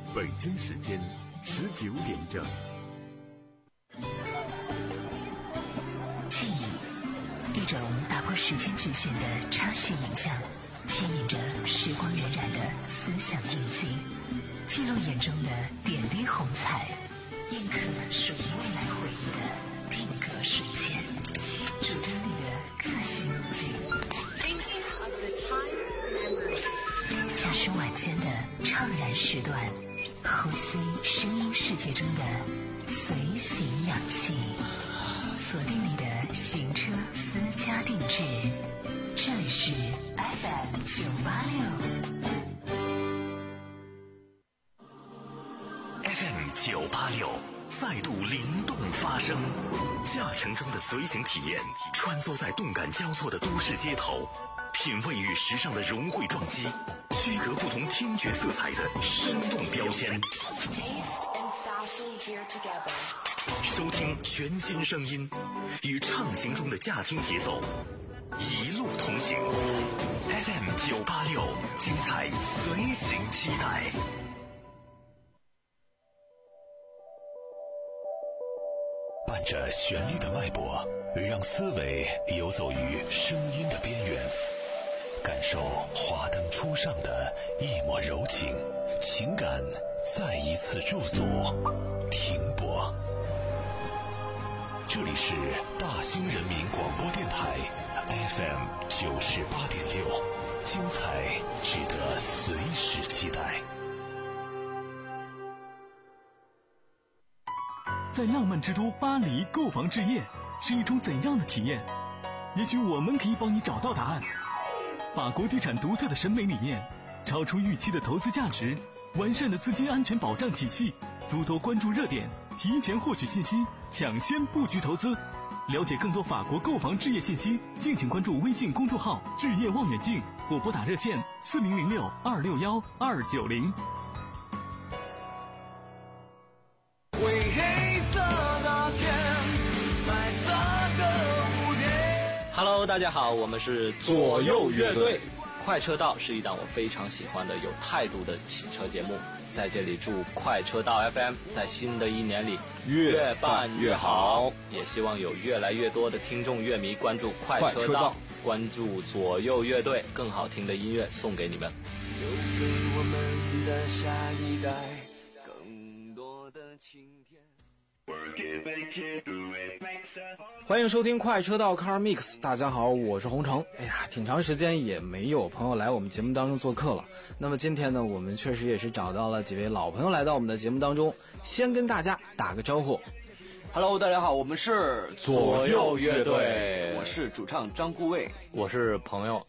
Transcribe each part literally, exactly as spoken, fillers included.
北京时间十九点整。 记忆，一种打破时间局限的插叙影像，牵引着时光荏苒的思想印记，记录眼中的点滴红彩，印刻属于未来回忆的定格瞬间，主张你的个性路径。驾驶晚间的怅然时段，呼吸声音世界中的随行氧气，锁定你的行车私家定制。这里是 F M 九八六 F M 九八六再度灵动发声，驾乘中的随行体验，穿梭在动感交错的都市街头，品味与时尚的融汇撞击，区隔不同听觉色彩的生动标签，收听全新声音，与畅行中的驾听节奏一路同行。 F M 九八六，精彩随行期待。伴着旋律的脉搏，让思维游走于声音的边缘，感受华灯初上的一抹柔情，情感再一次驻足停泊。这里是大兴人民广播电台 F M 九十八点六，精彩值得随时期待。 在浪漫之都巴黎购房置业是一种怎样的体验？也许我们可以帮你找到答案。法国地产独特的审美理念，超出预期的投资价值，完善的资金安全保障体系，诸多关注热点，提前获取信息，抢先布局投资。了解更多法国购房置业信息，敬请关注微信公众号置业望远镜，或拨打热线四零零六二六幺二九零。 Hello， 大家好，我们是左右乐队。快车道是一档我非常喜欢的有态度的汽车节目，在这里祝快车道 F M 在新的一年里越办越好，也希望有越来越多的听众乐迷关注快车道，关注左右乐队，更好听的音乐送给你们。 留给我们的下一代更多的晴天。 欢迎收听快车道 Car Mix， 大家好，我是洪城。哎呀，挺长时间也没有朋友来我们节目当中做客了。那么今天呢，我们确实也是找到了几位老朋友来到我们的节目当中，先跟大家打个招呼。 Hello， 大家好，我们是左右乐队， 我是主唱张顾卫， 我是朋友。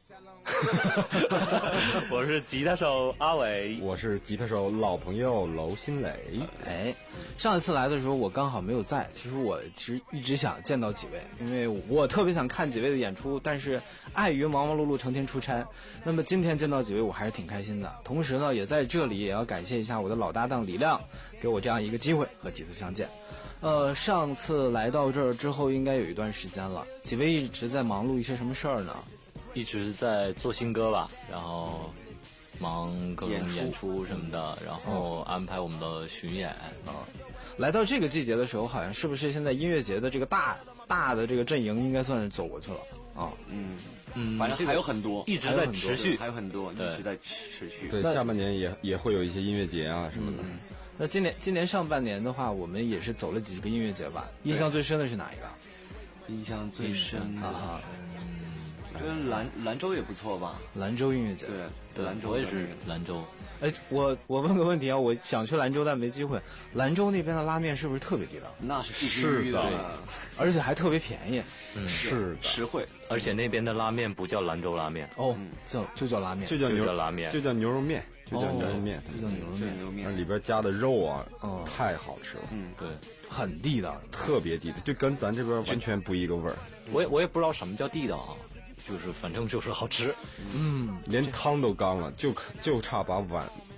我是吉他手阿伟， 我是吉他手老朋友娄新磊。 哎，上一次来的时候我刚好没有在，其实我其实一直想见到几位，因为我特别想看几位的演出，但是碍于忙忙碌碌成天出差，那么今天见到几位我还是挺开心的。同时呢，也在这里也要感谢一下我的老搭档李亮，给我这样一个机会和几次相见。呃，上次来到这儿之后应该有一段时间了，几位一直在忙碌一些什么事儿呢？ 一直在做新歌吧，然后忙各种演出什么的，然后安排我们的巡演啊。来到这个季节的时候，好像是不是现在音乐节的这个大大的这个阵营应该算是走过去了啊？ 嗯嗯，反正还有很多， 一直在持续， 还有很多一直在持续。 对，下半年也也会有一些音乐节啊什么的。 嗯、那今年今年上半年的话，我们也是走了几个音乐节吧？印象最深的是哪一个？ 印象最深的啊。 我觉得兰兰州也不错吧， 兰州音乐节， 对对， 兰州我也是兰州。 哎，我我问个问题啊，我想去兰州但没机会。兰州那边的拉面是不是特别地道？ 那是必须的， 而且还特别便宜。 嗯， 是实惠。 而且那边的拉面不叫兰州拉面， 哦，叫就叫拉面， 就叫牛叫拉面， 就叫牛肉面，就叫牛肉面， 就叫牛肉面， 牛肉面里边加的肉啊，嗯，太好吃了。 嗯，对， 很地道， 特别地道，就跟咱这边完全不一个味儿。 我也我也不知道什么叫地道啊。就是反正就是好吃， 嗯， 连汤都干了，就就差把碗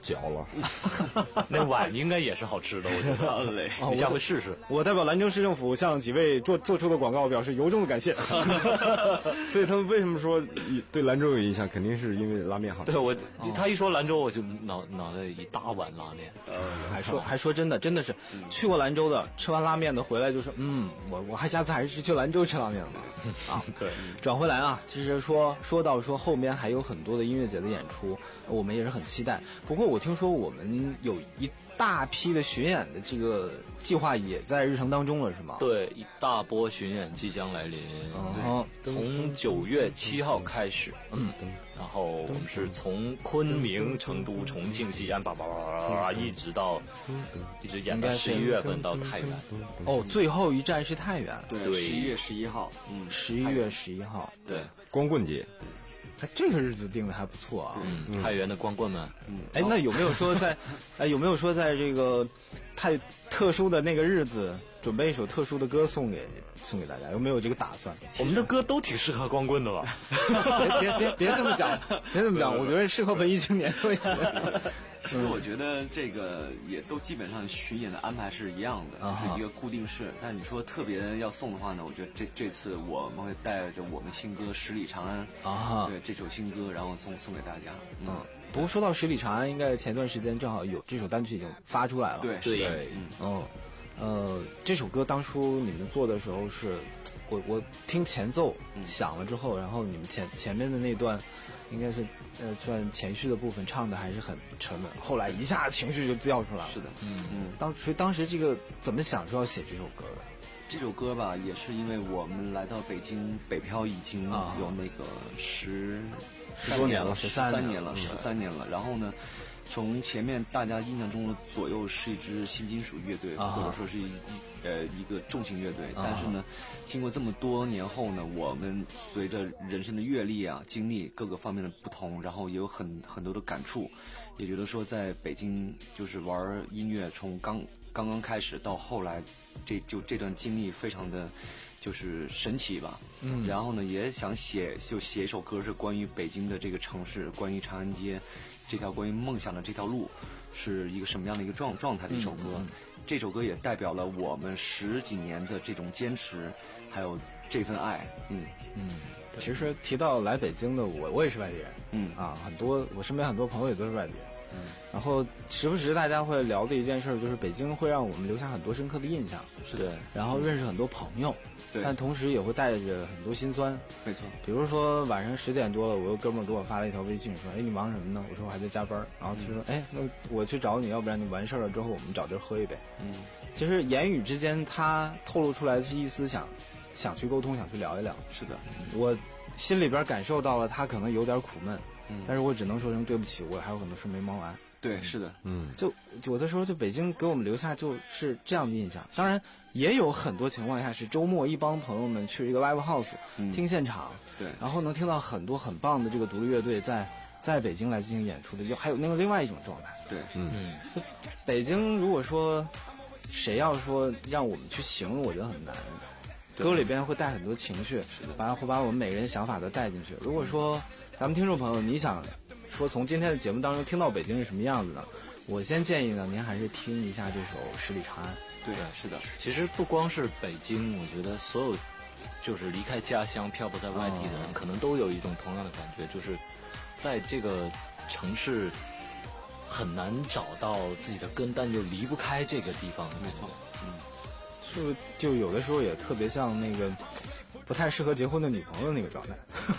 嚼了。 那碗应该也是好吃的，我觉得。 嘞， 你下回试试。 我代表兰州市政府向几位做做出的广告表示由衷的感谢。 所以他们为什么说对兰州有印象，肯定是因为拉面好吃。 对我，他一说兰州，我就脑脑袋一大碗拉面。 还说还说真的，真的是去过兰州的，吃完拉面的回来就说，嗯，我我还下次还是去兰州吃拉面吧。啊， 对， 转回来啊，其实说说到说后面还有很多的音乐节的演出，我们也是很期待。不过我听说我们有一大批的巡演的这个计划也在日程当中了，是吗？ 对，一大波巡演即将来临， 嗯， 从九月七号开始，嗯，然后我们是从昆明、成都、重庆、西安，叭叭叭叭一直到，一直演到十一月份到太原。 哦，最后一站是太原， 对，十一月十一号，嗯， 十一月十一号， 对， 光棍节。 哎，这个日子定的还不错啊。 嗯，太原的光棍们， 嗯，哎，那有没有说在，哎，有没有说在这个太特殊的那个日子，准备一首特殊的歌送给送给大家？有没有这个打算？ 我们的歌都挺适合光棍的吧？ 别别别别这么讲，别这么讲，我觉得适合文艺青年多一些。 其实我觉得这个也都基本上巡演的安排是一样的，就是一个固定式。但你说特别要送的话呢，我觉得这这次我们会带着我们新歌《十里长安》啊，对这首新歌，然后送送给大家。嗯， 不过说到《十里长安》，应该前段时间正好有这首单曲已经发出来了。 对对， 嗯，呃，这首歌当初你们做的时候是，我我听前奏响了之后，然后你们前前面的那段。应该是，呃，算前序的部分唱的还是很沉稳，后来一下情绪就掉出来了。 是的， 嗯嗯。当所以当时这个怎么想说要写这首歌的？ 这首歌吧，也是因为我们来到北京北漂已经有那个十十多年了， 十三年了，十三年了。然后呢，从前面大家印象中的左右是一支新金属乐队，或者说是一呃一个重型乐队，但是呢，经过这么多年后呢，我们随着人生的阅历啊、经历各个方面的不同，然后也有很很多的感触，也觉得说在北京就是玩音乐，从刚刚刚开始到后来，这就这段经历非常的。就是神奇吧，嗯，然后呢，也想写就写一首歌，是关于北京的这个城市，关于长安街这条关于梦想的这条路，是一个什么样的一个状状态的一首歌。嗯嗯、这首歌也代表了我们十几年的这种坚持，还有这份爱。嗯嗯，其实提到来北京的我，我也是外地人，嗯啊，很多我身边很多朋友也都是外地人。嗯，然后时不时大家会聊的一件事就是北京会让我们留下很多深刻的印象， 是的， 然后认识很多朋友， 对， 但同时也会带着很多心酸， 没错。 比如说晚上十点多了，我有哥们儿给我发了一条微信说：“哎，你忙什么呢？”我说：“我还在加班。”然后他说：“哎，那我去找你，要不然你完事儿了之后我们找地儿喝一杯。”嗯，其实言语之间他透露出来的是一丝想想去沟通，想去聊一聊。 是的， 我心里边感受到了他可能有点苦闷，嗯，但是我只能说声对不起，我还有很多事没忙完。 对，是的， 嗯， 就有的时候就北京给我们留下就是这样的印象。当然，也有很多情况下是周末一帮朋友们去一个 live house、嗯、听现场， 对， 然后能听到很多很棒的这个独立乐队在在北京来进行演出的，就还有那个另外一种状态。 对，嗯， 就北京如果说谁要说让我们去形容，我觉得很难。歌里边会带很多情绪，把会把我们每个人想法都带进去。如果说咱们听众朋友你想说从今天的节目当中听到北京是什么样子呢？我先建议呢，您还是听一下这首《十里长安》。 对，是的。 其实不光是北京，我觉得所有就是离开家乡漂泊在外地的人，哦、可能都有一种同样的感觉，就是在这个城市很难找到自己的根，但又离不开这个地方。 没错， 嗯，是不是就有的时候也特别像那个不太适合结婚的女朋友那个状态？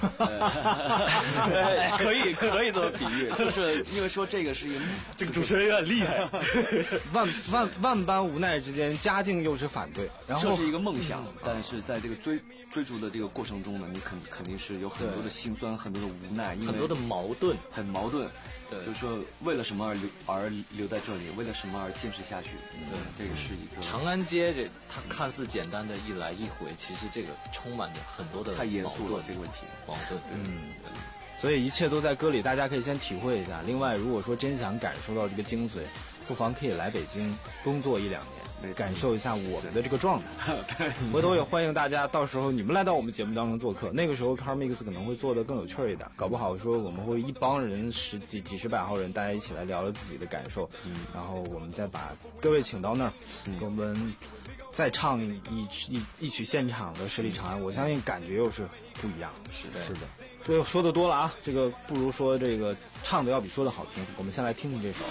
可以可以这么比喻，就是因为说这个是一个这个主持人有点厉害， 万万万般无奈之间，家境又是反对，然后这是一个梦想，嗯、但是在这个追追逐的这个过程中呢，你肯肯定是有很多的辛酸，很多的无奈， 很多的矛盾， 很矛盾。就是说，为了什么而留而留在这里？为了什么而坚持下去？对，这个是一个长安街，这它看似简单的一来一回，其实这个充满着很多的太严肃了这个问题， 矛盾。 嗯，所以一切都在歌里，大家可以先体会一下。另外，如果说真想感受到这个精髓，不妨可以来北京工作一两年。 感受一下我们的这个状态。对，回头也欢迎大家，到时候你们来到我们节目当中做客。那个时候 Car Mix 可能会做得更有趣一点，搞不好说我们会一帮人十几几十百号人，大家一起来聊聊自己的感受，嗯，然后我们再把各位请到那儿，嗯、给我们再唱一一一曲现场的《十里长安》，我相信感觉又是不一样的。 是的， 是的。这个说的多了啊，这个不如说这个唱的要比说的好听。我们先来听听这首。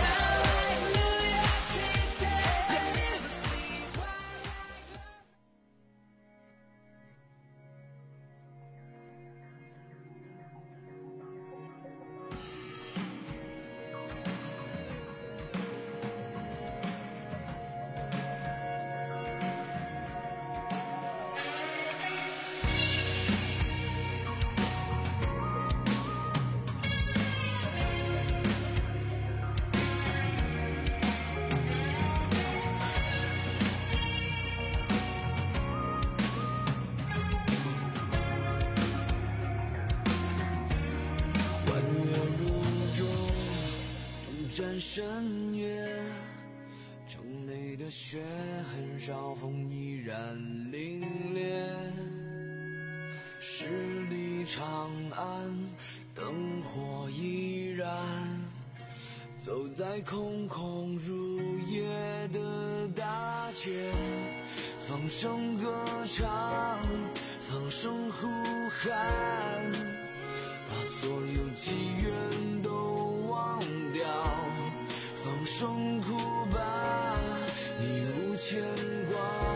深夜，城内的雪很少，风依然凛冽。十里长安，灯火依然，走在空空如也的大街，放声歌唱，放声呼喊，把所有积怨都忘掉，放声哭吧，已无牵挂。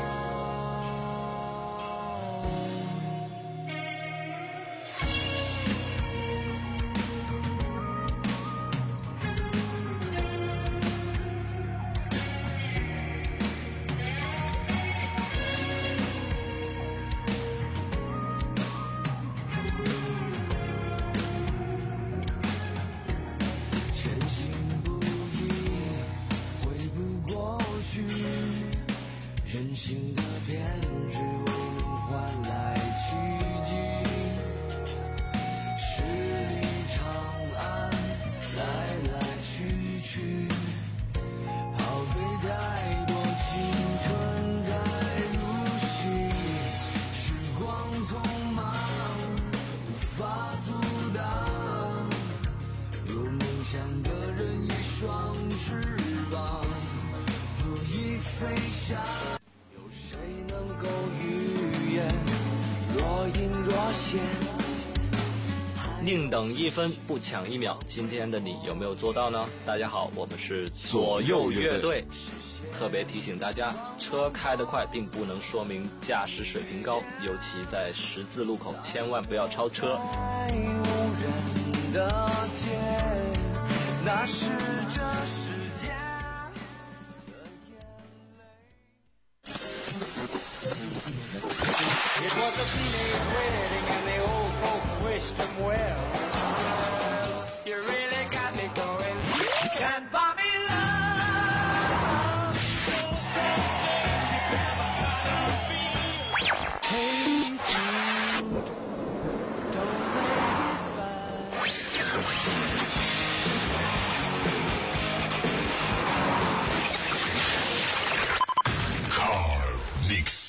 人性的偏执未能换来奇迹，十里长安来来去去，耗费太多青春太入戏，时光匆忙无法阻挡，有梦想的人一双翅膀不易飞翔，谁能够预言若隐若现？ 宁等一分不抢一秒，今天的你有没有做到呢？大家好，我们是左右乐队，特别提醒大家，车开得快并不能说明驾驶水平高，尤其在十字路口千万不要超车。 无人的街，那是这世界 It was a teenage wedding and the old folks wished him well. You really got me going. Can't buy me love. Hey Jude, don't make it bad. Car Mix。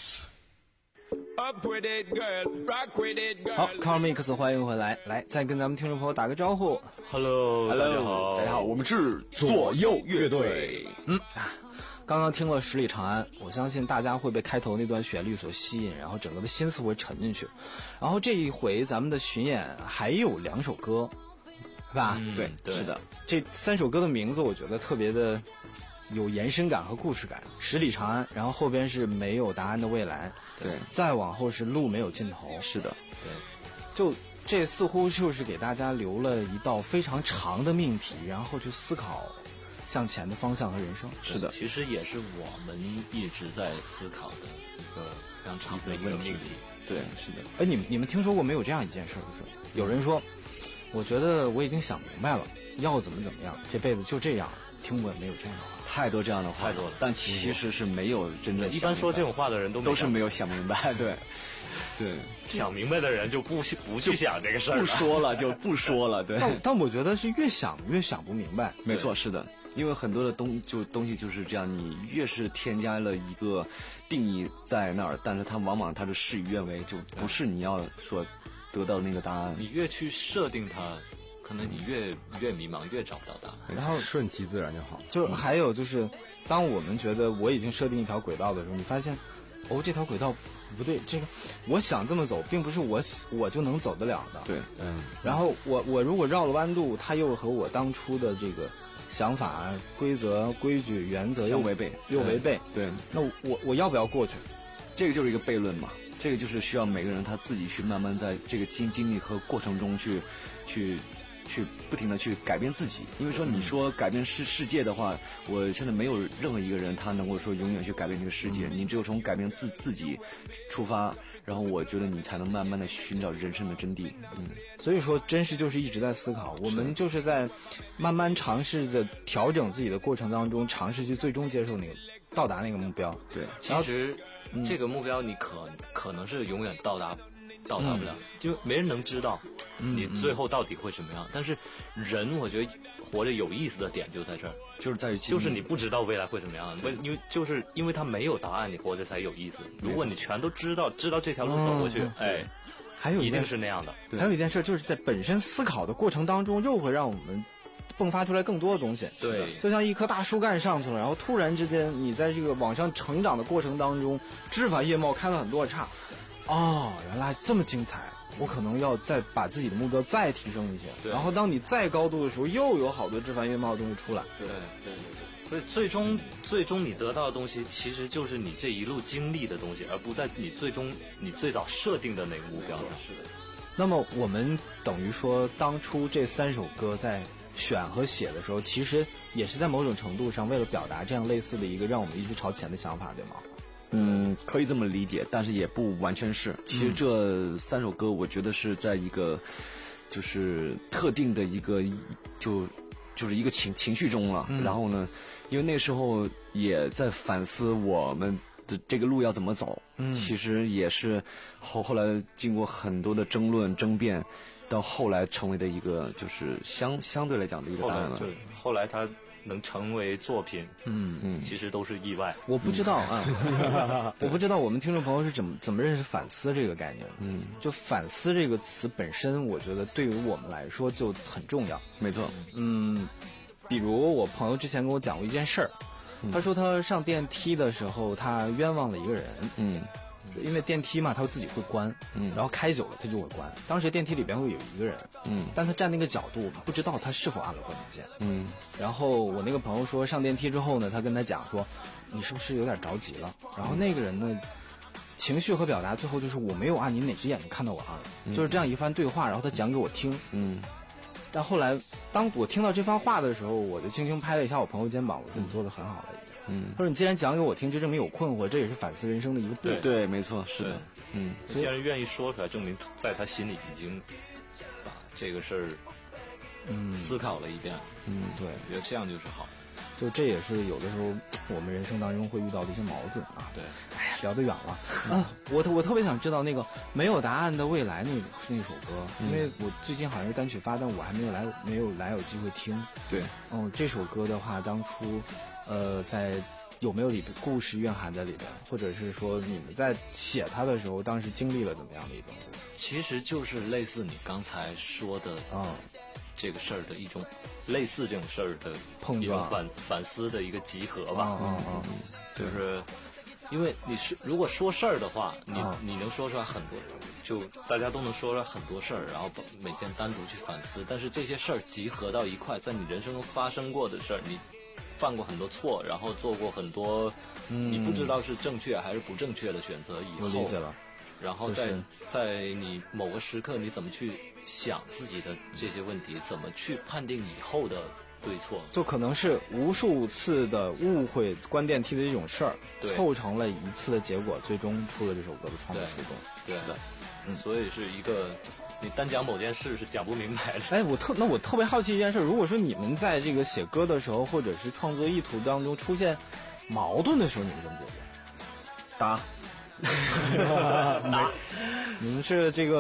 好 Car Mix 欢迎回来，来再跟咱们听众朋友打个招呼。 Hello， Hello， 大家好， 大家好，我们是左右乐队。 嗯，刚刚听了十里长安，我相信大家会被开头那段旋律所吸引，然后整个的心思会沉进去。然后这一回咱们的巡演还有两首歌，是吧？ 嗯、 对， 对， 是的。这三首歌的名字我觉得特别的有延伸感和故事感。十里长安，然后后边是没有答案的未来， 对， 再往后是路没有尽头。 是的， 对， 就这似乎就是给大家留了一道非常长的命题，然后去思考向前的方向和人生。 是的， 其实也是我们一直在思考的一个非常长的一个命题。 对，是的。 哎，你们你们听说过没有这样一件事？就是有人说，我觉得我已经想明白了，要怎么怎么样，这辈子就这样。听过没有这样的话？ 太多这样的话， 太多了。 但其实是没有真正。 一般说这种话的人都都是没有想明白，对，对， 想明白的人就不不去想这个事儿， 不说了就不说了，对。 但但我觉得是越想越想不明白。 没错，是的。 因为很多的东就东西就是这样，你越是添加了一个定义在那儿，但是它往往它的事与愿违，就不是你要说得到那个答案。 你越去设定它，可能你越越迷茫，越找不到答案。 然后顺其自然就好。 就还有就是，当我们觉得我已经设定一条轨道的时候，你发现，哦，这条轨道不对，这个我想这么走，并不是我我就能走得了的。 对， 嗯。然后我我如果绕了弯路，它又和我当初的这个想法、规则、规矩、原则又违背， 又违背。 对， 那我我要不要过去？ 这个就是一个悖论嘛。这个就是需要每个人他自己去慢慢在这个经经历和过程中去，去。去不停的去改变自己，因为说你说改变世世界的话，我现在没有任何一个人他能够说永远去改变这个世界，嗯、你只有从改变自自己出发，然后我觉得你才能慢慢的寻找人生的真谛。嗯， 所以说真是就是一直在思考，我们就是在慢慢尝试着调整自己的过程当中，尝试去最终接受那个到达那个目标。 对， 其实、嗯、这个目标你可可能是永远到达。到达不了、嗯，就没人能知道你最后到底会什么样。嗯嗯、但是人，我觉得活着有意思的点就在这儿， 就是在于就是你不知道未来会怎么样，因为就是因为它没有答案，你活着才有意思。如果你全都知道，知道这条路走过去，嗯、哎， 还有一定是那样的。 还有一件事，就是在本身思考的过程当中，又会让我们迸发出来更多的东西。 对， 就像一棵大树干上去了，然后突然之间，你在这个往上成长的过程当中，枝繁叶茂，开了很多的岔。哦，原来这么精彩！我可能要再把自己的目标再提升一些，然后当你再高度的时候，又有好多枝繁叶茂的东西出来。 对对对对，所以最终、嗯、最终你得到的东西，其实就是你这一路经历的东西，而不在你最终你最早设定的那个目标上。 是的。那么我们等于说，当初这三首歌在选和写的时候，其实也是在某种程度上为了表达这样类似的一个让我们一直朝前的想法，对吗？ 嗯，可以这么理解，但是也不完全是。其实这三首歌，我觉得是在一个，就是特定的一个，就就是一个情情绪中了。嗯、然后呢，因为那时候也在反思我们的这个路要怎么走。嗯，其实也是后后来经过很多的争论争辩，到后来成为的一个就是相相对来讲的一个答案了。 对，后来他。能成为作品，嗯嗯，其实都是意外。 我不知道啊，我不知道我们听众朋友是怎么怎么认识反思这个概念。嗯，就反思这个词本身，我觉得对于我们来说就很重要。 没错， 嗯，比如我朋友之前跟我讲过一件事儿，嗯、他说他上电梯的时候，他冤枉了一个人。嗯。因为电梯嘛，它自己会关，嗯，然后开久了它就会关。当时电梯里边会有一个人，嗯，但他站那个角度，不知道他是否按了关门键，嗯。然后我那个朋友说，上电梯之后呢，他跟他讲说，你是不是有点着急了？然后那个人呢，情绪和表达最后就是我没有按，你哪只眼睛看到我按了？嗯、就是这样一番对话，然后他讲给我听，嗯。但后来当我听到这番话的时候，我就轻轻拍了一下我朋友肩膀，我说你做的很好了。嗯，他说你既然讲给我听，这证明有困惑，这也是反思人生的一个步骤。 对对，没错，是的。 嗯，既然愿意说出来，证明在他心里已经把这个事儿嗯思考了一遍。 嗯，对， 我觉得这样就是好。 就这也是有的时候我们人生当中会遇到的一些矛盾啊。 对， 哎呀，聊得远了啊！我我特别想知道那个没有答案的未来那那首歌，因为我最近好像是单曲发，但我还没有来没有来有机会听。 对， 哦，这首歌的话，当初。呃，在有没有里故事蕴含在里边，或者是说你们在写它的时候，当时经历了怎么样的一段故事？ 其实就是类似你刚才说的啊、嗯，这个事儿的一种类似这种事儿的碰撞、 一种反反思的一个集合吧。 嗯嗯嗯， 就是因为你是如果说事儿的话，你、嗯、你能说出来很多，就大家都能说出来很多事儿，然后每件单独去反思，但是这些事儿集合到一块，在你人生中发生过的事儿，你。犯过很多错，然后做过很多你不知道是正确还是不正确的选择以后， 我理解了。 然后在、就是、在你某个时刻，你怎么去想自己的这些问题，怎么去判定以后的对错， 就可能是无数次的误会关电梯的这种事儿，凑成了一次的结果，最终出了这首歌的创作初衷。 对的，嗯，所以是一个。你单讲某件事是讲不明白的。 哎，我特那我特别好奇一件事，如果说你们在这个写歌的时候，或者是创作意图当中出现矛盾的时候，你们怎么解决？ 打， 打。你们是这个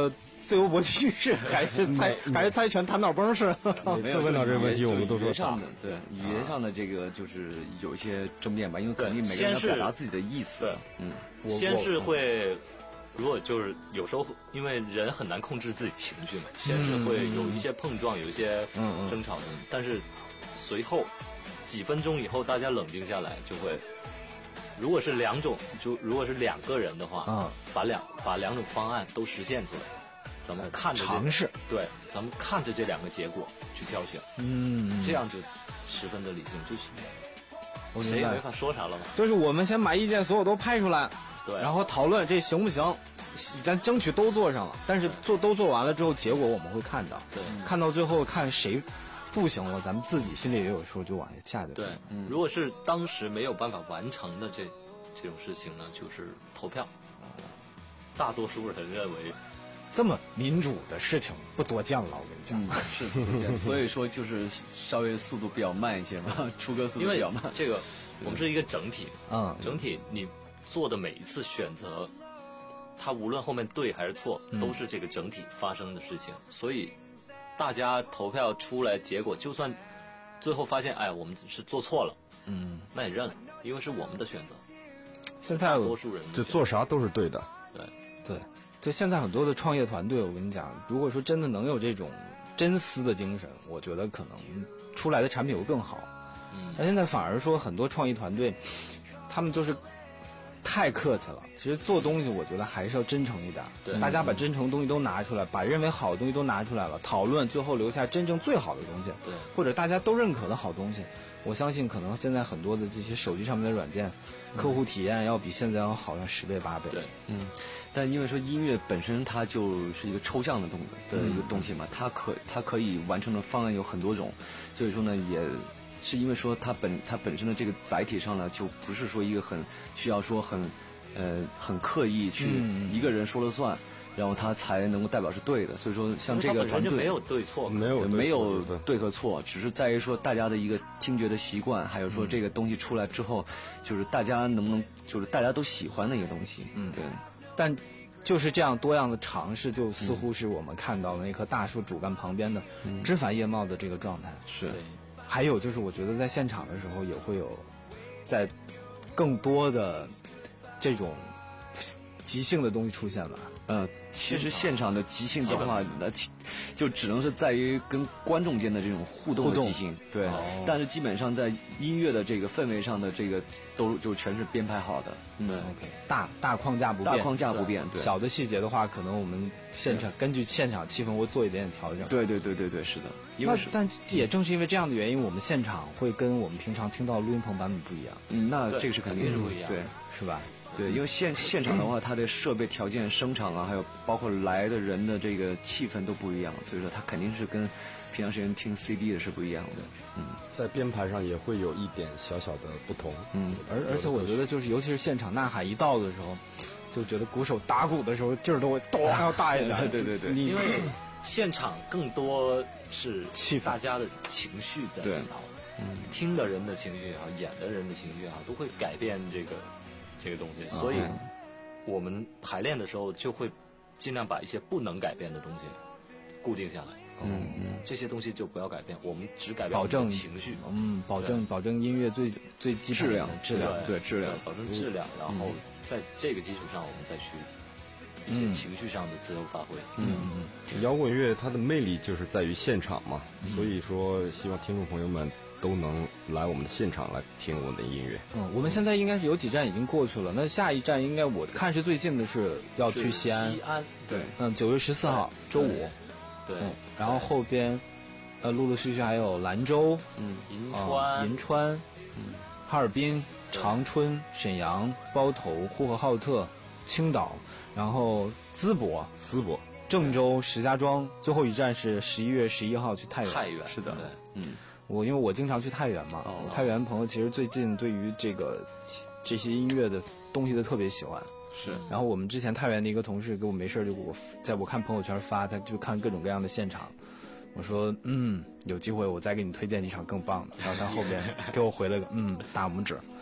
自由搏击式，还是猜还是猜拳弹脑崩式？ 每次问到这个问题，我们都说上的对语言上的这个就是有一些争辩吧，因为肯定每个人要表达自己的意思。 对， 嗯， 先是会。如果就是有时候，因为人很难控制自己情绪嘛，先是会有一些碰撞，有一些争吵的，嗯嗯、但是随后几分钟以后，大家冷静下来，就会，如果是两种，就如果是两个人的话，嗯、把两把两种方案都实现出来，咱们看着尝试， 对，咱们看着这两个结果去挑选， 嗯， 这样就十分的理性，就是谁也没法说啥了嘛。 就是我们先把意见所有都拍出来。 对， 然后讨论这行不行，咱争取都做上了。但是做都做完了之后，结果我们会看到， 对， 看到最后看谁不行了，咱们自己心里也有数，就往下下去。 对，嗯，如果是当时没有办法完成的这这种事情呢，就是投票。大多数人认为， 这么民主的事情不多见了，我跟你讲， 嗯、是不多见。所以说就是稍微速度比较慢一些嘛，出歌速度比较慢。 这个我们是一个整体， 嗯， 整体你。做的每一次选择，它无论后面对还是错， 嗯、 都是这个整体发生的事情。所以，大家投票出来结果，就算最后发现，哎，我们是做错了， 嗯， 那也认了，因为是我们的选择。 现在大多数人就做啥都是对的。 对对，就现在很多的创业团队，我跟你讲，如果说真的能有这种真丝的精神，我觉得可能出来的产品会更好。 嗯， 那现在反而说很多创意团队，他们就是。太客气了，其实做东西我觉得还是要真诚一点。 对， 大家把真诚的东西都拿出来，把认为好的东西都拿出来了，讨论，最后留下真正最好的东西。 对， 或者大家都认可的好东西，我相信可能现在很多的这些手机上面的软件，嗯、客户体验要比现在要好上十倍八倍。 对， 嗯，但因为说音乐本身它就是一个抽象的东的一个东西嘛，它可它可以完成的方案有很多种，所以说呢也。是因为说它本它本身的这个载体上呢，就不是说一个很需要说很，呃，很刻意去一个人说了算，嗯、然后他才能够代表是对的。所以说，像这个团队没有对错， 没有没有对和错，只是在于说大家的一个听觉的习惯，还有说这个东西出来之后，嗯、就是大家能不能就是大家都喜欢的一个东西。 嗯， 对。 但就是这样多样的尝试，就似乎是我们看到那棵大树主干旁边的枝繁叶茂的这个状态。 是。 还有就是，我觉得在现场的时候也会有，在更多的这种即兴的东西出现吧。 呃，其实现场的即兴的话，那就只能是在于跟观众间的这种互动的即兴。对，哦、但是基本上在音乐的这个氛围上的这个都就全是编排好的。 嗯 ，OK， 大大框架不变， 大框架不变。对， 小的细节的话，可能我们现场根据现场气氛会做一点点调整。 对对对对对，是的。因为是， 但也正是因为这样的原因，我们现场会跟我们平常听到录音棚版本不一样。 嗯，那这个是肯定是不一样， 对， 是吧？ 对，因为现现场的话，它的设备条件、声场啊，还有包括来的人的这个气氛都不一样，所以说它肯定是跟平常时间听 C D 的是不一样的。嗯， 在编排上也会有一点小小的不同。 嗯，而而且我觉得就是，尤其是现场呐喊一到的时候，就觉得鼓手打鼓的时候劲儿都会咚要大一点。 对对对， 因为现场更多是气氛， 大家的情绪在里头。嗯，听的人的情绪也好，演的人的情绪也好，都会改变这个。这个东西，所以我们排练的时候就会尽量把一些不能改变的东西固定下来。 嗯嗯， 这些东西就不要改变，我们只改变保证情绪。 嗯，保证保证音乐最最基本质量质量对质量， 保证质量，然后在这个基础上，我们再去一些情绪上的自由发挥。 嗯嗯，摇滚乐它的魅力就是在于现场嘛，所以说希望听众朋友们都能来我们的现场来听我们的音乐。 嗯，我们现在应该是有几站已经过去了，那下一站应该我看是最近的是要去西安。 西安，对， 嗯，九月十四号周五。 对， 嗯，然后后边，呃，陆陆续续还有兰州， 嗯，银川、 呃、 银川，嗯，哈尔滨、长春、沈阳、包头、呼和浩特、青岛，然后淄博、 淄博、 郑州、石家庄，最后一站是十一月十一号去太原。 太原是的， 嗯。 我因为我经常去太原嘛， 哦、 我太原朋友其实最近对于这个这些音乐的东西都特别喜欢。 是。 然后我们之前太原的一个同事给我没事就给我在我看朋友圈发，他就看各种各样的现场。我说嗯，有机会我再给你推荐几场更棒的。然后他后边给我回了个嗯大拇指。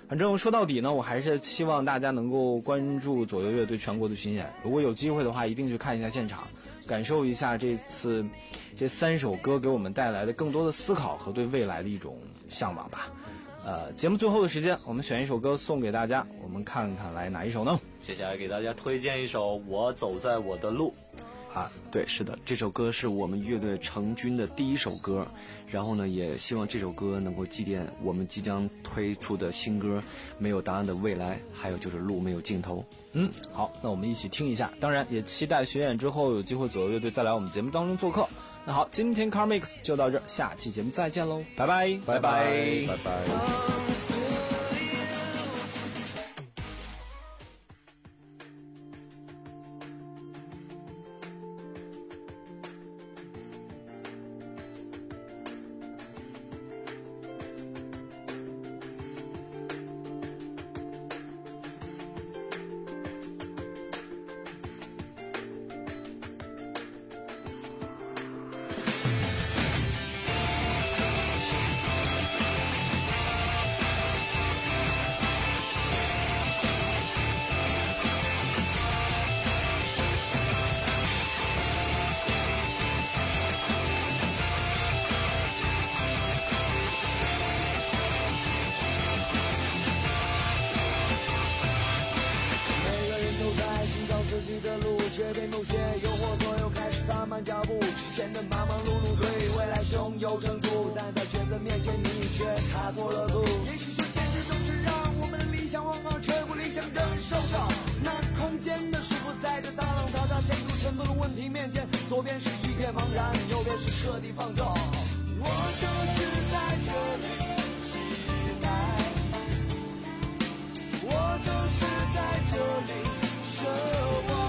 反正说到底呢，我还是希望大家能够关注左右乐队全国的巡演，如果有机会的话，一定去看一下现场，感受一下这次这三首歌给我们带来的更多的思考和对未来的一种向往吧。呃，节目最后的时间，我们选一首歌送给大家，我们看看来哪一首呢？ 接下来给大家推荐一首《我走在我的路》。 啊，对，是的，这首歌是我们乐队成军的第一首歌，然后呢，也希望这首歌能够祭奠我们即将推出的新歌《没有答案的未来》，还有就是路没有尽头。 嗯，好，那我们一起听一下，当然也期待巡演之后有机会左右乐队再来我们节目当中做客。那好，今天 Car Mix 就到这，下期节目再见喽，拜拜， 拜拜，拜拜。 却被某些诱惑左右，开始放慢脚步，之前的忙忙碌碌对未来胸有成竹，但在选择面前你却踏错了路。也许是现实总是让我们的理想往往却不理想忍受着那空间的是否在这大浪淘沙深度沉沦的问题面前，左边是一片茫然，右边是彻底放纵。我就是在这里期待，我就是在这里奢望。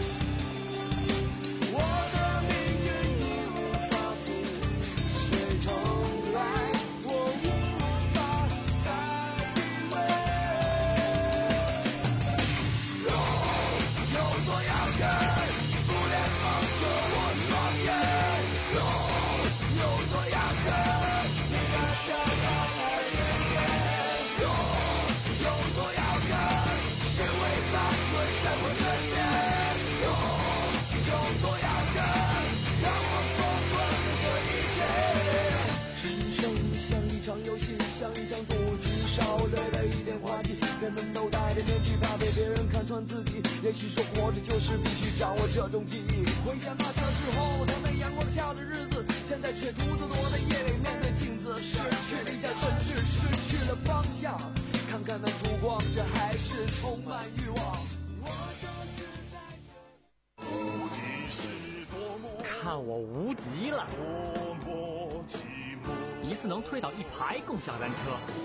像一场赌局，稍微对了一点话题，人们都戴着面具，怕被别人看穿自己。也许说活着就是必须掌握这种记忆。回想那小时候他们阳光下的日子，现在却独自躲在夜里面对镜子，失去了理想，甚至失去了方向。看看那烛光，这还是充满欲望。我就是在这。无敌是多么， 看我无敌了！ 多么寂寞。 一次能推倒一排共享单车，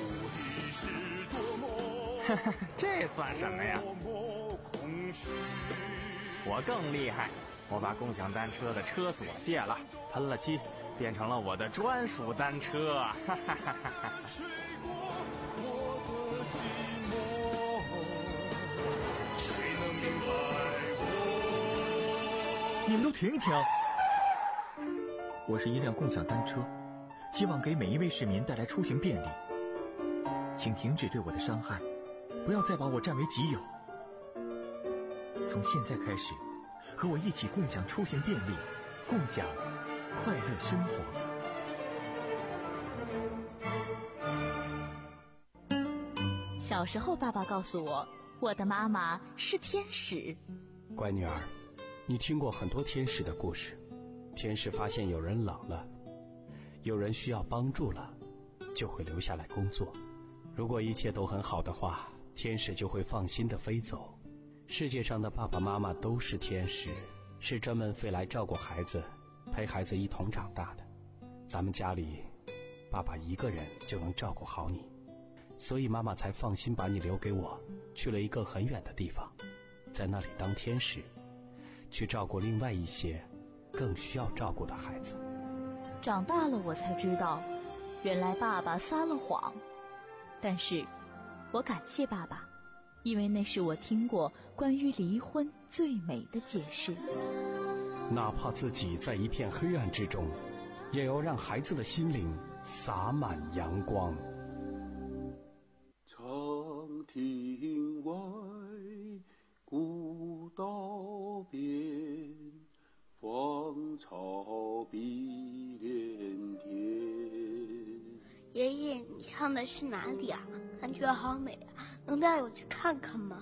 哈哈，这算什么呀？我更厉害，我把共享单车的车锁卸了，喷了漆，变成了我的专属单车，哈哈哈哈哈！ 你们都停一停！我是一辆共享单车。希望给每一位市民带来出行便利，请停止对我的伤害，不要再把我占为己有。从现在开始，和我一起共享出行便利，共享快乐生活。小时候，爸爸告诉我，我的妈妈是天使。 乖女儿，你听过很多天使的故事，天使发现有人冷了，有人需要帮助了，就会留下来工作。如果一切都很好的话，天使就会放心地飞走。世界上的爸爸妈妈都是天使，是专门飞来照顾孩子，陪孩子一同长大的。咱们家里，爸爸一个人就能照顾好你，所以妈妈才放心把你留给我，去了一个很远的地方，在那里当天使，去照顾另外一些更需要照顾的孩子。 长大了我才知道，原来爸爸撒了谎，但是我感谢爸爸，因为那是我听过关于离婚最美的解释。 哪怕自己在一片黑暗之中，也要让孩子的心灵洒满阳光。 从上的是哪里啊？感觉好美啊，能带我去看看吗？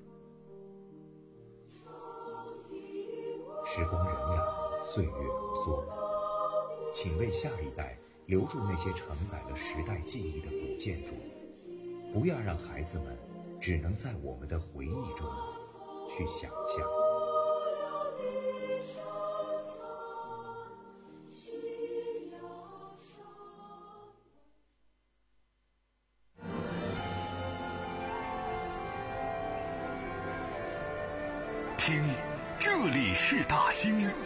时光荏苒，岁月如梭，请为下一代留住那些承载了时代记忆的古建筑，不要让孩子们只能在我们的回忆中去想象。 听，这里是大兴